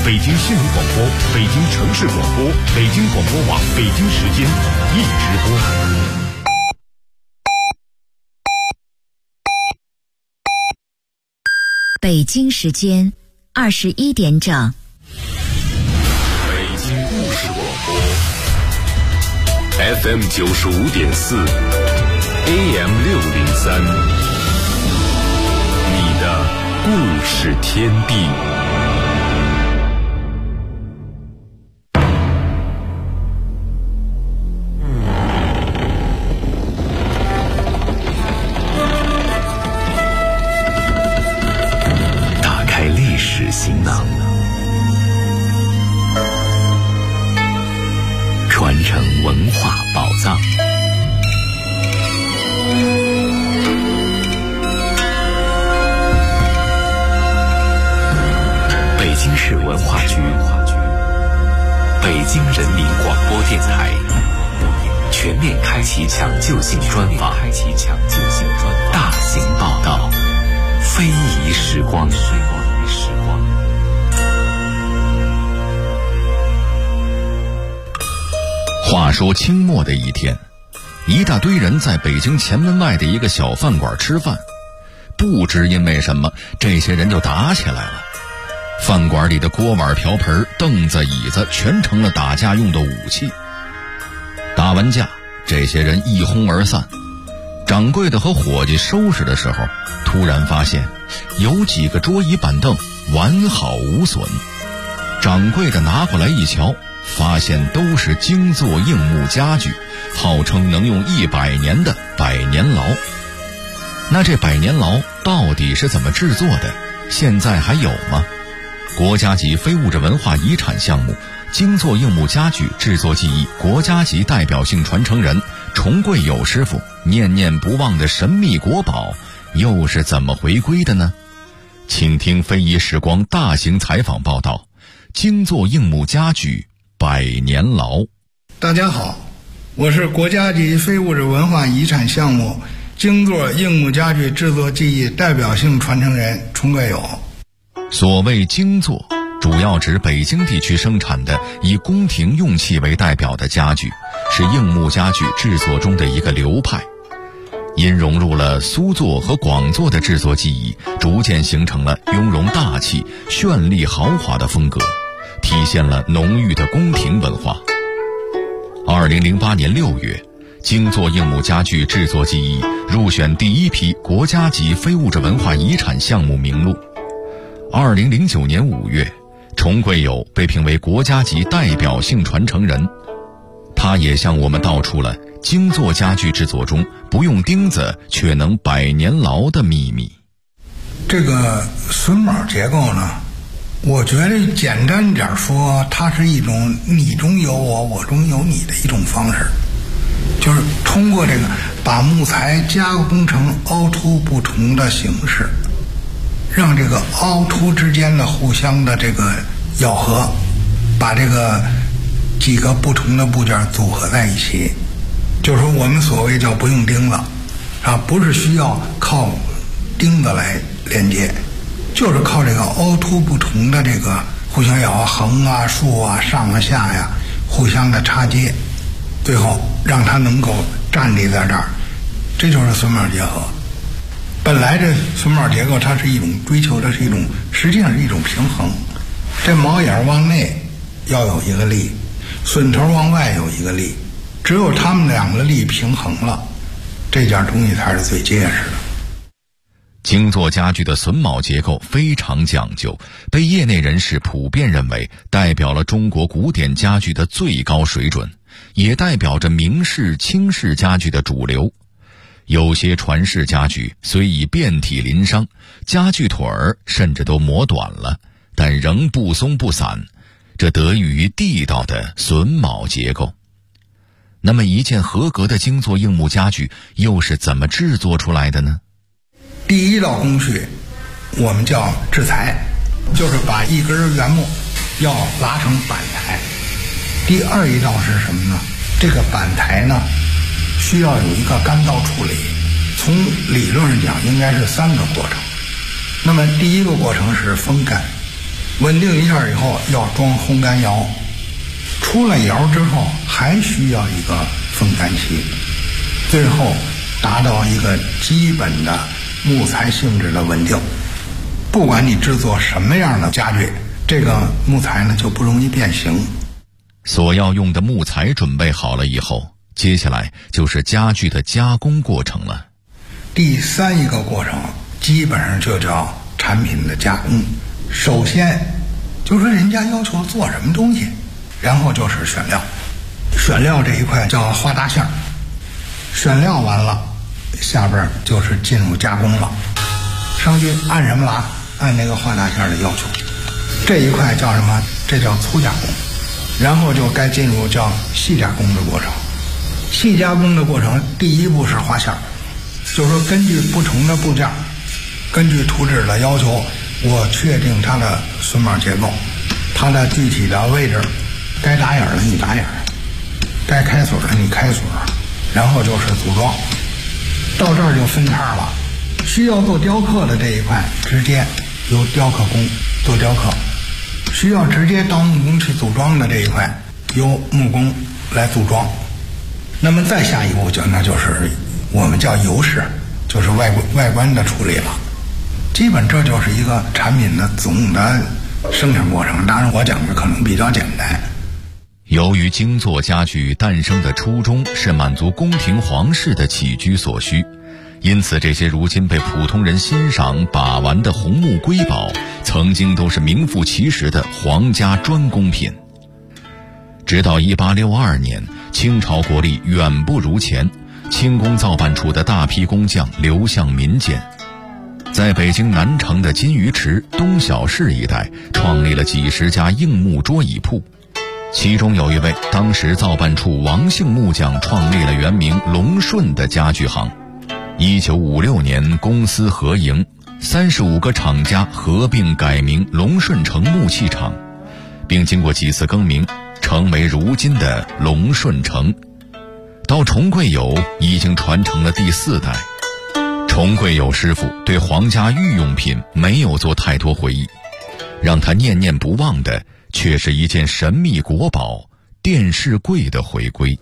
北京新闻广播、北京城市广播、北京广播网北京时间一直播。 北京时间21点整。 北京故事广播 FM 95.4 AM 603，你的故事天地。行囊，传承文化宝藏。北京市文化局、北京人民广播电台全面开启抢救性专访，大型报道，非遗时光。话说清末的一天，一大堆人在北京前门外的一个小饭馆吃饭，不知因为什么，这些人就打起来了。饭馆里的锅碗瓢盆、凳子椅子全成了打架用的武器。打完架，这些人一哄而散。掌柜的和伙计收拾的时候，突然发现有几个桌椅板凳完好无损。掌柜的拿过来一瞧，发现都是精作硬木家具，号称能用100年的百年牢。那这百年牢到底是怎么制作的？现在还有吗？国家级非物质文化遗产项目精作硬木家具制作技艺国家级代表性传承人崇贵友师傅念念不忘的神秘国宝又是怎么回归的呢？请听非遗时光大型采访报道，精作硬木家具百年牢。 大家好，我是国家级非物质文化遗产项目精作硬木家具制作技艺代表性传承人崇贵友。 所谓精作，主要指北京地区生产的以宫廷用器为代表的家具，是硬木家具制作中的一个流派。因融入了苏作和广作的制作技艺，逐渐形成了雍容大气、绚丽豪华的风格，体现了浓郁的宫廷文化。2008年6月，精作硬木家具制作技艺入选第一批国家级非物质文化遗产项目名录。2009年5月，崇贵友被评为国家级代表性传承人。他也向我们道出了精作家具制作中不用钉子却能百年牢的秘密。 这个榫卯结构呢，我觉得简单点说，它是一种你中有我，我中有你的一种方式，就是通过这个把木材加工成凹凸不同的形式，让这个凹凸之间的互相的这个咬合，把这个几个不同的部件组合在一起，就是说我们所谓叫不用钉子啊，不是需要靠钉子来连接，就是靠这个凹凸不同的这个互相咬合，横啊、竖啊、上啊、下呀，互相的插接，最后让它能够站立在这儿，这就是榫卯结合。本来这榫卯结构它是一种追求的是一种，实际上是一种平衡。这毛眼往内要有一个力，榫头往外有一个力，只有它们两个力平衡了，这件东西才是最结实的。 精作家具的榫卯结构非常讲究，被业内人士普遍认为代表了中国古典家具的最高水准，也代表着明式、清式家具的主流。有些传世家具虽已遍体鳞伤，家具腿儿甚至都磨短了，但仍不松不散，这得益于地道的榫卯结构。那么一件合格的精作硬木家具又是怎么制作出来的呢？ 第一道工序我们叫制裁，就是把一根原木要拉成板台。第二一道是什么呢？这个板台呢需要有一个干燥处理，从理论上讲应该是3个过程。那么第一个过程是风干， 稳定一下以后要装烘干窑，出了窑之后还需要一个风干期，最后达到一个基本的木材性质的稳定。不管你制作什么样的家具，这个木材呢就不容易变形。 所要用的木材准备好了以后，接下来就是家具的加工过程了。 第三一个过程基本上就叫产品的加工。首先就是人家要求做什么东西，然后就是选料。选料这一块叫画大馅儿，选料完了，下边就是进入加工了。上去按什么了？按那个画大馅儿的要求。这一块叫什么？这叫粗加工。然后就该进入叫细加工的过程。细加工的过程，第一步是画馅儿，就是说根据不同的部件，根据图纸的要求，我确定它的榫卯结构，它的具体的位置，该打眼的你打眼，该开锁的你开锁，然后就是组装。到这儿就分叉了，需要做雕刻的这一块直接由雕刻工做雕刻，需要直接到木工去组装的这一块由木工来组装。那么再下一步那就是我们叫油饰，就是外观的处理了。基本这就是一个产品的总的生产过程，当然我讲的可能比较简单。 由于精作家具诞生的初衷是满足宫廷皇室的起居所需，因此这些如今被普通人欣赏把玩的红木瑰宝，曾经都是名副其实的皇家专供品。直到1862年，清朝国力远不如前，清宫造办处的大批工匠流向民间，在北京南城的金鱼池、东小市一带创立了几十家硬木桌椅铺，其中有一位当时造办处王姓木匠创立了原名龙顺的家具行。1956年公私合营，35个厂家合并改名龙顺城木器厂，并经过几次更名，成为如今的龙顺城。到崇贵友已经传承了第4代。崇贵友师傅对皇家御用品没有做太多回忆，让他念念不忘的却是一件神秘国宝——电视柜的回归。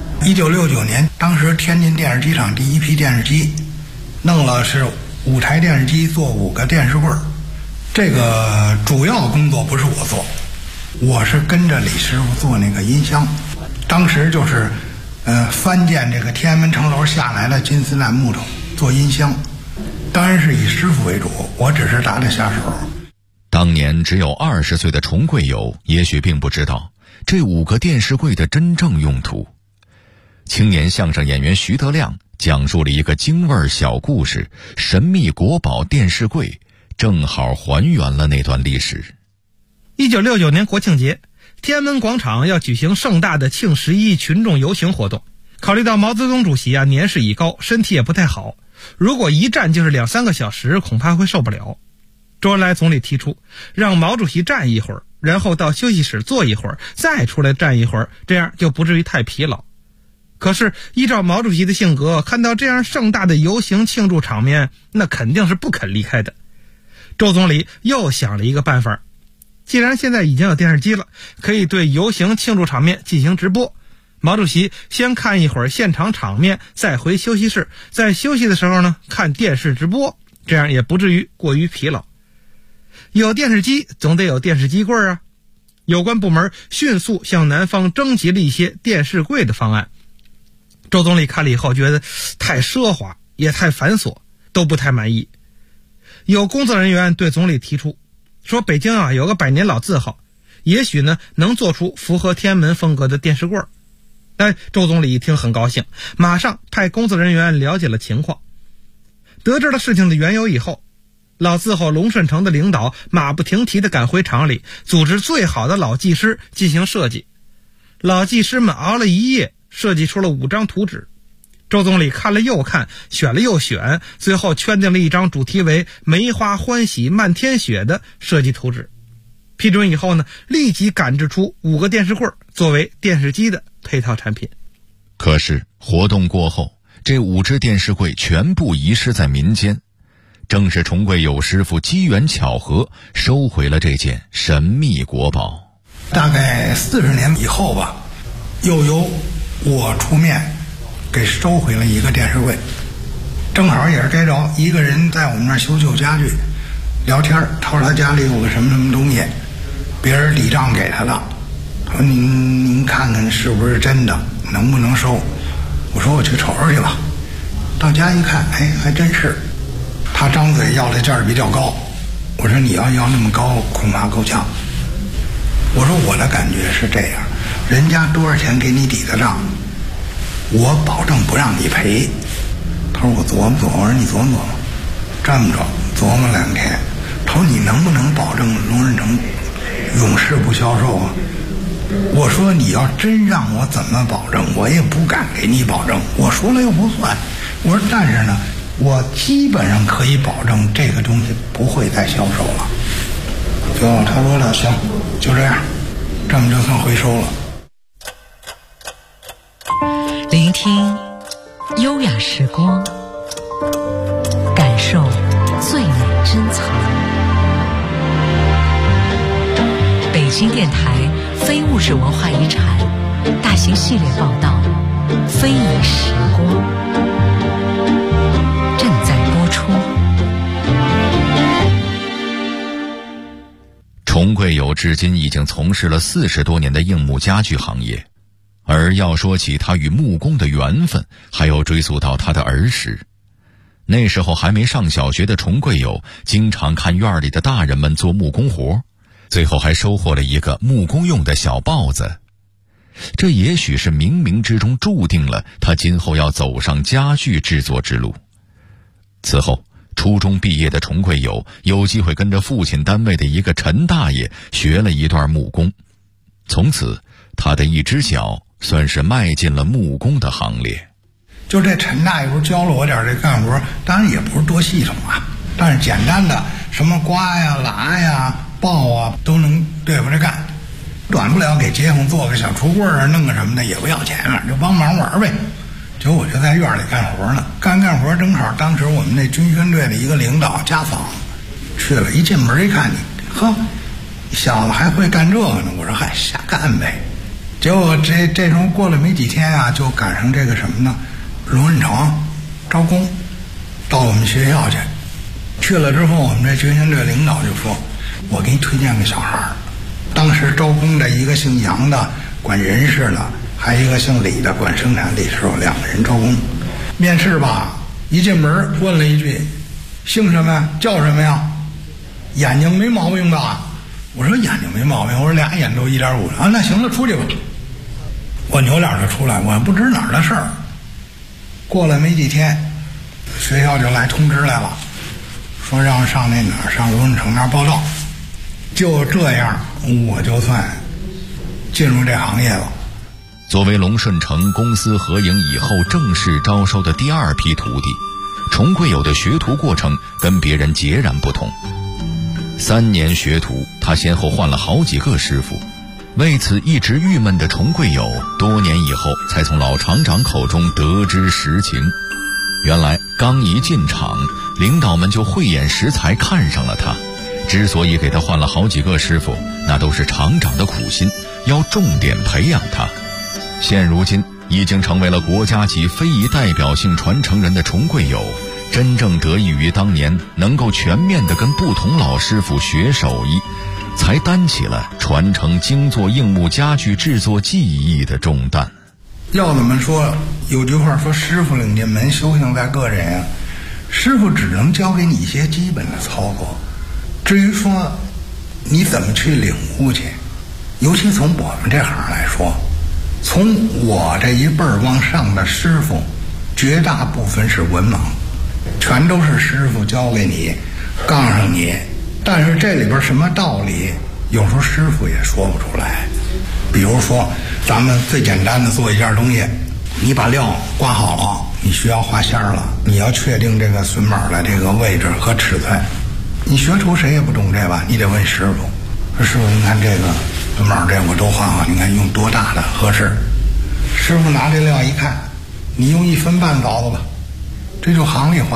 1969年，当时天津电视机厂第一批电视机弄了是5台电视机做5个电视柜。这个主要工作不是我做，我是跟着李师傅做那个音箱。当时就是翻建这个天安门城楼下来的金丝楠木头做音箱，当然是以师傅为主，我只是打打下手。 当年只有20岁的崇贵友也许并不知道这5个电视柜的真正用途。青年相声演员徐德亮讲述了一个京味小故事，神秘国宝电视柜正好还原了那段历史。 1969年国庆节，天安门广场要举行盛大的庆11群众游行活动。考虑到毛泽东主席年事已高，身体也不太好，如果一站就是2-3个小时，恐怕会受不了。周恩来总理提出让毛主席站一会儿，然后到休息室坐一会儿，再出来站一会儿，这样就不至于太疲劳。可是依照毛主席的性格，看到这样盛大的游行庆祝场面，那肯定是不肯离开的。周总理又想了一个办法，既然现在已经有电视机了，可以对游行庆祝场面进行直播。毛主席先看一会儿现场场面，再回休息室，在休息的时候呢，看电视直播，这样也不至于过于疲劳。有电视机总得有电视机柜啊。有关部门迅速向南方征集了一些电视柜的方案。周总理看了以后觉得太奢华也太繁琐，都不太满意。有工作人员对总理提出说，北京有个百年老字号，也许呢能做出符合天安门风格的电视柜。周总理一听很高兴，马上派工作人员了解了情况。得知了事情的缘由以后，老字号龙顺城的领导马不停蹄地赶回厂里，组织最好的老技师进行设计。老技师们熬了一夜，设计出了5张图纸。周总理看了又看，选了又选，最后圈定了一张主题为梅花欢喜漫天雪的设计图纸。批准以后呢，立即赶制出5个电视柜作为电视机的配套产品。 可是活动过后，这5只电视柜全部遗失在民间。 正是崇贵友师傅机缘巧合收回了这件神秘国宝。 大概40年以后吧，又由我出面给收回了一个电视柜。正好也是该着一个人在我们那儿修旧家具聊天，他说他家里有个什么什么东西，别人抵账给他的，他说您看看是不是真的，能不能收。我说我去瞅瞅去吧。到家一看，哎，还真是。他张嘴要的价儿比较高，我说你要那么高恐怕够呛。我说我的感觉是这样，人家多少钱给你抵的账，我保证不让你赔。他说我琢磨琢磨。我说你琢磨琢磨。这么着琢磨2天，他说你能不能保证龙润成永世不销售啊？我说你要真让我怎么保证，我也不敢给你保证，我说了又不算。我说但是呢，我基本上可以保证这个东西不会再销售了。就他说了，行，就这样，这么就算回收了。 聆听优雅时光，感受最美珍藏。北京电台非物质文化遗产大型系列报道《非遗时光》正在播出。 崇贵友至今已经从事了40多年的硬木家具行业，而要说起他与木工的缘分，还要追溯到他的儿时。那时候还没上小学的崇贵友，经常看院里的大人们做木工活，最后还收获了一个木工用的小刨子。这也许是冥冥之中注定了他今后要走上家具制作之路。此后初中毕业的崇贵友有机会跟着父亲单位的一个陈大爷学了一段木工，从此他的一只脚算是迈进了木工的行列。 就这陈大爷不是教了我点这干活，当然也不是多系统啊，但是简单的什么刮呀、拉呀、刨啊都能对付着干。短不了给街坊做个小橱柜啊，弄个什么的也不要钱了，就帮忙玩呗。结果我就在院里干活呢，干活正好当时我们那军宣队的一个领导家访去了，一进门一看你，呵，小子还会干这个呢。我说嗨，瞎干呗。结果这时候过了没几天啊，就赶上这个什么呢，龙润成招工到我们学校去了之后，我们这军宣队领导就说，我给你推荐个小孩儿。当时招工的一个姓杨的管人事的，还有一个姓李的管生产力，是有2个人招工。面试吧，一进门问了一句，姓什么呀，叫什么呀，眼睛没毛病吧？我说眼睛没毛病，我说2眼都1.5啊，那行了，出去吧。我扭脸就出来，我不知哪儿的事儿。过了没几天，学校就来通知来了，说让上那哪儿，上龙润成那儿报道。就这样，我就算进入这行业了。 作为龙顺成公司合营以后正式招收的第2批徒弟，崇贵友的学徒过程跟别人截然不同。3年学徒，他先后换了好几个师傅。为此一直郁闷的崇贵友，多年以后才从老厂长口中得知实情。原来刚一进厂，领导们就慧眼识才看上了他。之所以给他换了好几个师傅，那都是厂长的苦心，要重点培养他。现如今已经成为了国家级非遗代表性传承人的崇贵友，真正得益于当年能够全面地跟不同老师傅学手艺，才担起了传承精作硬木家具制作技艺的重担。 要怎么说，有句话说，师傅领进门，修行在个人啊。师傅只能教给你一些基本的操作，至于说你怎么去领悟去，尤其从我们这行来说，从我这一辈儿往上的师傅，绝大部分是文盲，全都是师傅教给你，告诉你，但是这里边什么道理，有时候师傅也说不出来。比如说咱们最简单的做一件东西，你把料刮好了，你需要画线了，你要确定这个榫卯的这个位置和尺寸，你学徒谁也不懂这吧，你得问师傅，说师傅您看这个榫卯这我都画好，你看用多大的合适。师傅拿这料一看，你用1分半凿子吧，这就行里话，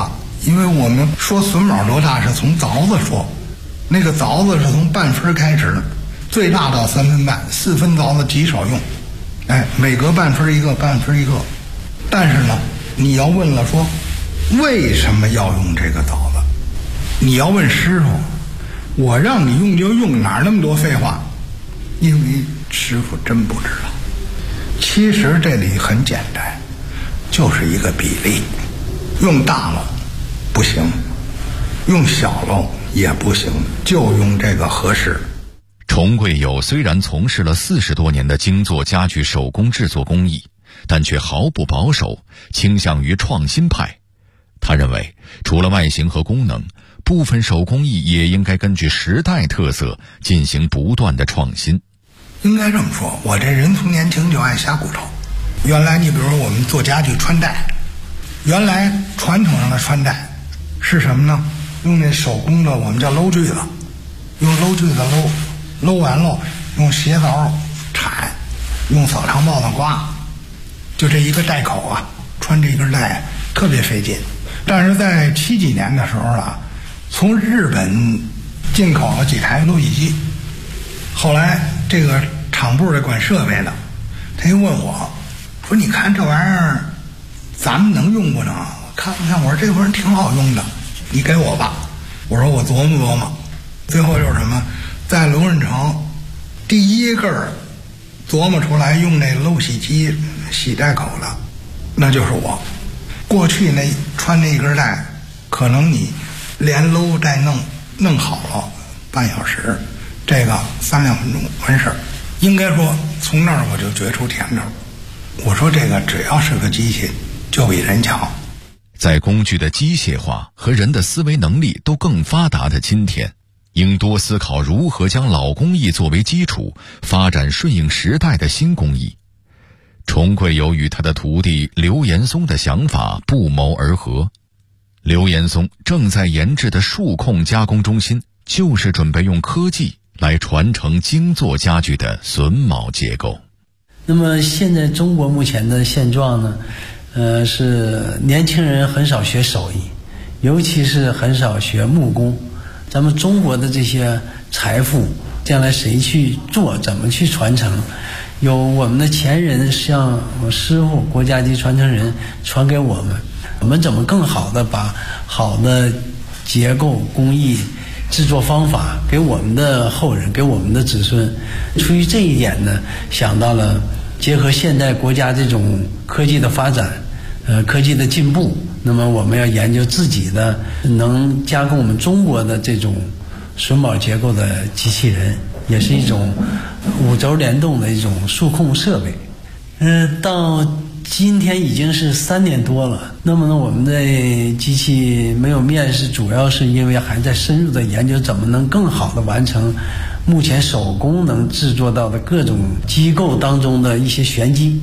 因为我们说榫卯多大是从凿子说，那个凿子是从半分开始的，最大到3分半，4分凿子极少用，每隔半分一个，半分一个。但是呢，你要问了说为什么要用这个凿子，你要问师傅，我让你用就用，哪那么多废话？因为师傅真不知道。其实这里很简单，就是一个比例，用大了不行，用小了也不行，就用这个合适。 崇贵友虽然从事了40多年的精作家具手工制作工艺，但却毫不保守，倾向于创新派。他认为，除了外形和功能，部分手工艺也应该根据时代特色进行不断的创新。 应该这么说，我这人从年轻就爱瞎骨头。原来你比如我们做家具穿戴，原来传统上的穿戴是什么呢？用那手工的我们叫搂锯子，用搂锯子搂完了，用鞋凿铲，用扫长刨子刮，就这一个带口啊，穿这一根带特别费劲。但是在70几年的时候啊，从日本进口了几台搂锯机，后来这个厂部的管设备的，他就问我说：“你看这玩意儿，咱们能用不能？”看不看？我说这玩意儿挺好用的，你给我吧。我说我琢磨琢磨。最后就是什么，在龙润城第一个琢磨出来用那漏洗机洗带口的，那就是我。过去那穿那一根带，可能你连搂带弄好了半小时，这个3-2分钟完事儿。应该说从那儿我就觉出甜头。我说这个只要是个机器，就比人强。 在工具的机械化和人的思维能力都更发达的今天，应多思考如何将老工艺作为基础，发展顺应时代的新工艺。崇贵友与他的徒弟刘延松的想法不谋而合。刘延松正在研制的数控加工中心，就是准备用科技来传承精作家具的榫卯结构。 那么现在中国目前的现状呢，是年轻人很少学手艺，尤其是很少学木工。咱们中国的这些财富，将来谁去做，怎么去传承？有我们的前人，像我师傅、国家级传承人传给我们，我们怎么更好的把好的结构工艺制作方法给我们的后人，给我们的子孙。出于这一点呢，想到了结合现代国家这种科技的发展，科技的进步，那么我们要研究自己的能加工我们中国的这种榫卯结构的机器人，也是一种5轴联动的一种数控设备。到今天已经是3年多了。那么呢，我们的机器没有面世，主要是因为还在深入的研究怎么能更好的完成目前手工能制作到的各种机构当中的一些玄机。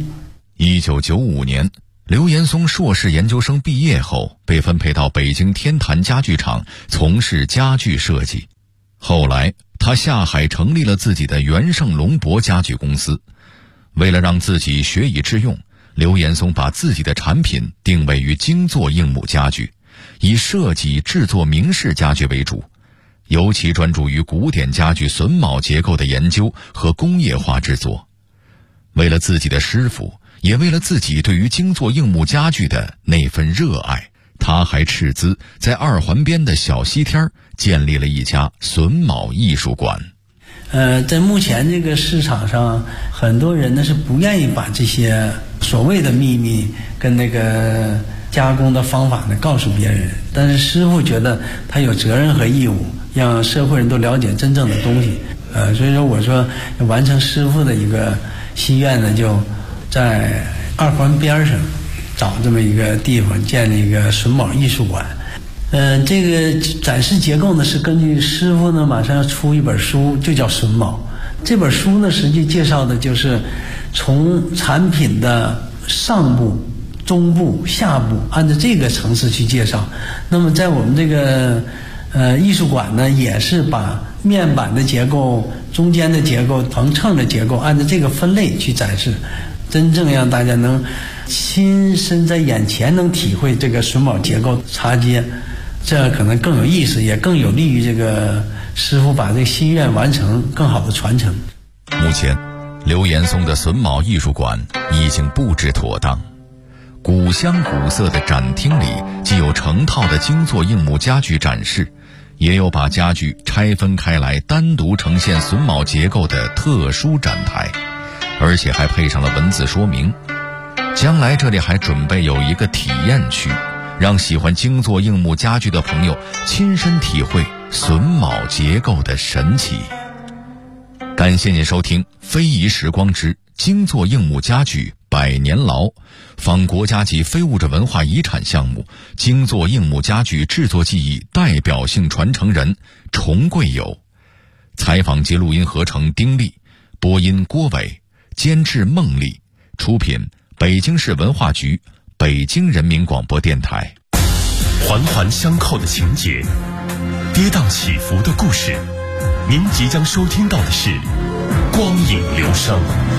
1995年，刘延松硕士研究生毕业后，被分配到北京天坛家具厂从事家具设计。后来他下海成立了自己的元盛龙博家具公司。为了让自己学以致用，刘延松把自己的产品定位于精作硬木家具，以设计制作明式家具为主，尤其专注于古典家具榫卯结构的研究和工业化制作。为了自己的师傅，也为了自己对于精作硬木家具的那份热爱，他还斥资在2环边的小西天建立了一家榫卯艺术馆。 在目前这个市场上，很多人呢是不愿意把这些所谓的秘密跟那个加工的方法呢告诉别人，但是师傅觉得他有责任和义务让社会人都了解真正的东西。所以说我说完成师傅的一个心愿呢，就在2环边上找这么一个地方建立一个榫卯艺术馆。这个展示结构呢是根据师傅呢马上要出一本书，就叫榫卯。这本书呢实际介绍的就是从产品的上部、中部、下部，按照这个层次去介绍。那么在我们这个艺术馆呢，也是把面板的结构、中间的结构、横秤的结构按照这个分类去展示，真正让大家能亲身在眼前能体会这个榫卯结构插接。 这可能更有意思，也更有利于这个师傅把这个心愿完成，更好的传承。 目前刘岩松的榫卯艺术馆已经布置妥当，古香古色的展厅里既有成套的精作硬木家具展示，也有把家具拆分开来单独呈现榫卯结构的特殊展台，而且还配上了文字说明。将来这里还准备有一个体验区，让喜欢精作硬木家具的朋友亲身体会榫卯结构的神奇。感谢您收听《非遗时光之精作硬木家具百年牢》，访国家级非物质文化遗产项目精作硬木家具制作技艺代表性传承人崇贵友。采访及录音合成丁力，播音郭伟，监制孟丽，出品北京市文化局、北京人民广播电台。 环环相扣的情节，跌宕起伏的故事，您即将收听到的是光影流声。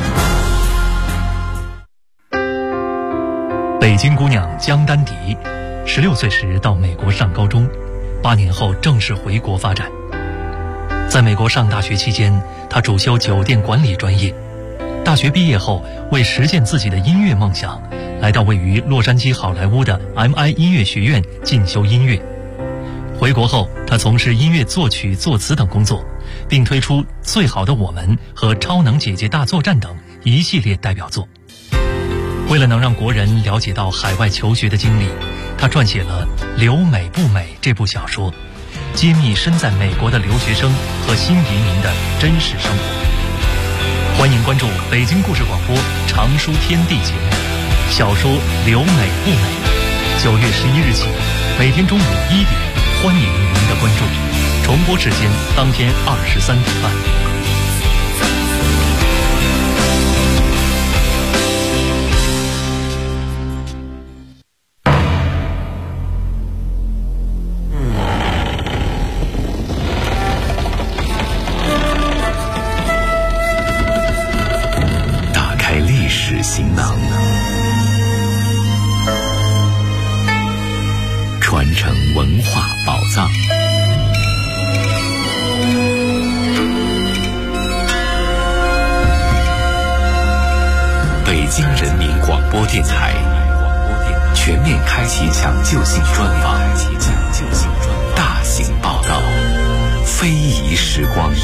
北京姑娘江丹迪，16岁时到美国上高中，8年后正式回国发展。在美国上大学期间，她主修酒店管理专业。大学毕业后，为实现自己的音乐梦想，来到位于洛杉矶好莱坞的 MI 音乐学院进修音乐。回国后，他从事音乐作曲、作词等工作，并推出《最好的我们》和《超能姐姐大作战》等一系列代表作。为了能让国人了解到海外求学的经历，他撰写了《留美不美》这部小说，揭秘身在美国的留学生和新移民的真实生活。欢迎关注北京故事广播常书天地节目小说《留美不美》，9月11日起，每天中午1点，欢迎您的关注。重播时间当天23点半。 行囊，传承文化宝藏。北京人民广播电台全面开启抢救性专访，大型报道，非遗时光。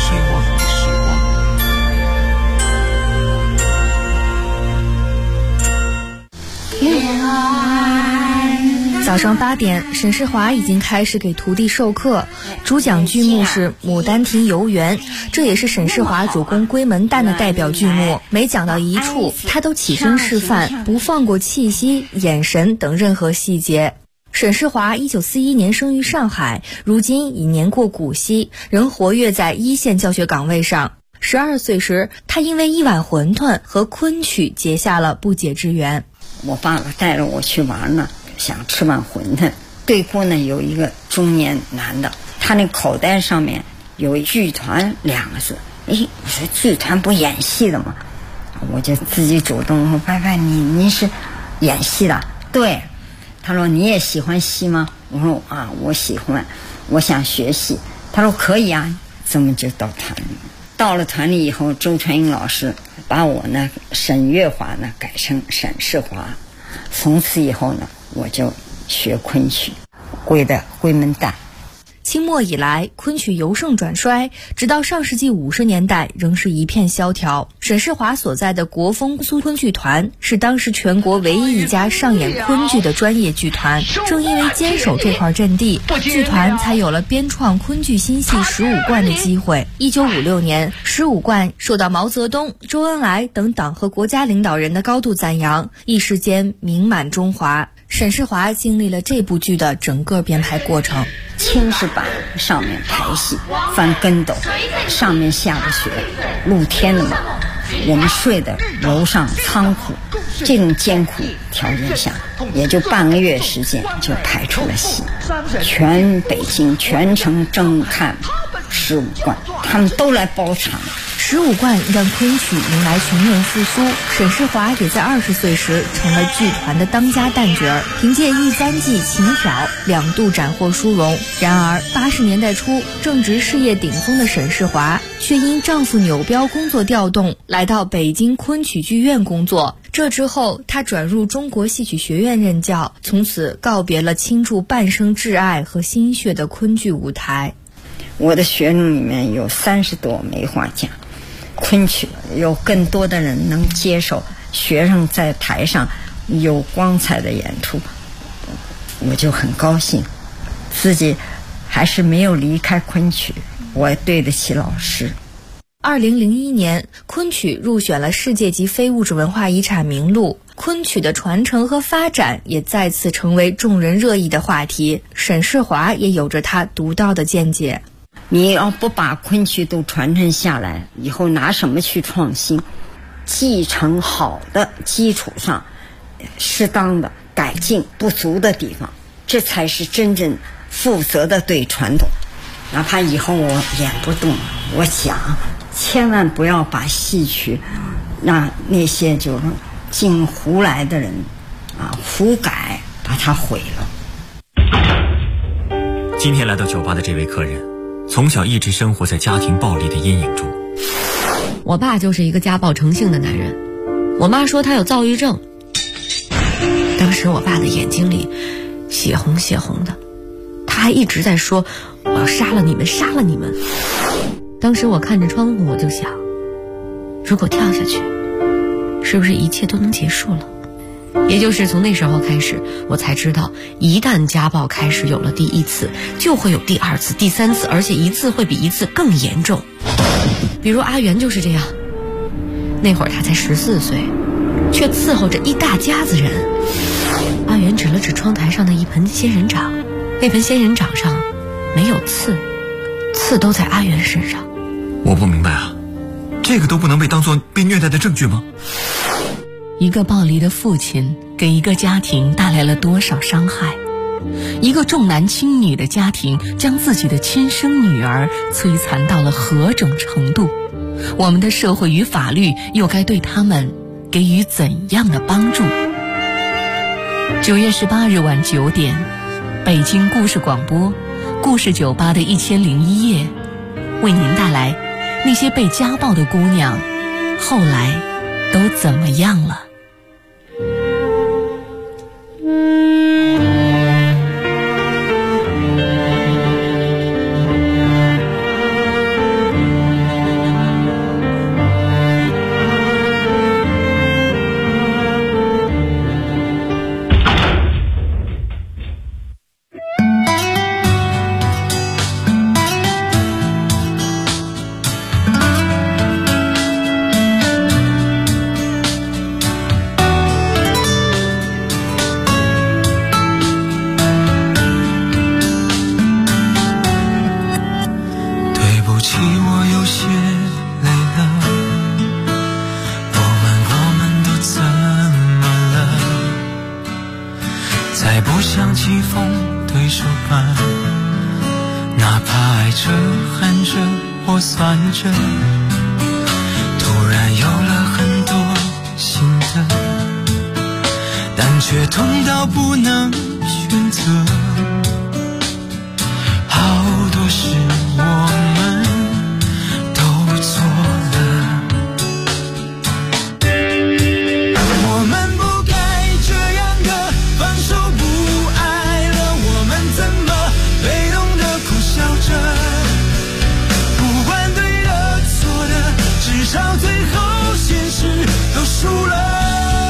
早上8点，沈世华已经开始给徒弟授课。主讲剧目是《牡丹亭游园》，这也是沈世华主攻闺门旦的代表剧目。每讲到一处，他都起身示范，不放过气息、眼神等任何细节。沈世华1941年生于上海，如今已年过古稀，仍活跃在一线教学岗位上。12岁时，他因为一碗馄饨和昆曲结下了不解之缘。 我爸爸带着我去玩呢，想吃碗馄饨。对过呢有一个中年男的，他那口袋上面有剧团2个字。我说剧团不演戏的吗？我就自己主动说：“拜拜，您是演戏的？”对。他说：“你也喜欢戏吗？”我说：“啊，我喜欢，我想学戏。”他说：“可以啊。”这么就到团里。到了团里以后，周传英老师把我呢沈月华呢改成沈世华。从此以后呢，我就学昆曲，归的闺门旦。 清末以来，昆曲由盛转衰，直到上世纪50年代仍是一片萧条。沈世华所在的国风苏昆剧团是当时全国唯一一家上演昆剧的专业剧团。正因为坚守这块阵地，剧团才有了编创昆剧新戏15贯的机会。1956年，15贯受到毛泽东、周恩来等党和国家领导人的高度赞扬，一时间名满中华。沈世华经历了这部剧的整个编排过程。 青石板上面排戏，翻跟斗，上面下着雪，露天的嘛。我们睡的楼上仓库，这种艰苦条件下，也就半个月时间就排出了戏。全北京全城争看15贯，他们都来包场， 15贯让昆曲迎来全面复苏，沈世华也在20岁时成了剧团的当家旦角儿，凭借一簪记情挑2度斩获殊荣。然而80年代初，正值事业顶峰的沈世华却因丈夫扭标工作调动，来到北京昆曲剧院工作。这之后，他转入中国戏曲学院任教，从此告别了倾注半生挚爱和心血的昆剧舞台。 我的学生里面有30多枚画家，昆曲有更多的人能接受学生在台上有光彩的演出，我就很高兴，自己还是没有离开昆曲，我对得起老师。 2001年，昆曲入选了世界级非物质文化遗产名录，昆曲的传承和发展也再次成为众人热议的话题。沈世华也有着他独到的见解。 你要不把昆曲都传承下来，以后拿什么去创新？继承好的基础上，适当的改进不足的地方，这才是真正负责的对传统。哪怕以后我演不动，我想千万不要把戏曲让那些就是进胡来的人胡改把它毁了。 今天来到酒吧的这位客人，从小一直生活在家庭暴力的阴影中。 我爸就是一个家暴成性的男人，我妈说他有躁郁症。当时我爸的眼睛里血红血红的，他还一直在说我要杀了你们，杀了你们。当时我看着窗户，我就想，如果跳下去，是不是一切都能结束了？也就是从那时候开始，我才知道，一旦家暴开始有了第1次，就会有第2次、第3次，而且一次会比一次更严重。比如阿元就是这样，那会儿他才14岁，却伺候着一大家子人。阿元指了指窗台上的一盆仙人掌，那盆仙人掌上没有刺，刺都在阿元身上。 我不明白啊，这个都不能被当作被虐待的证据吗？ 一个暴力的父亲给一个家庭带来了多少伤害？一个重男轻女的家庭将自己的亲生女儿摧残到了何种程度？我们的社会与法律又该对他们给予怎样的帮助？9月18日晚9点，北京故事广播故事酒吧的1001夜，为您带来那些被家暴的姑娘后来都怎么样了。 突然有了很多心得，但却痛到不能选择。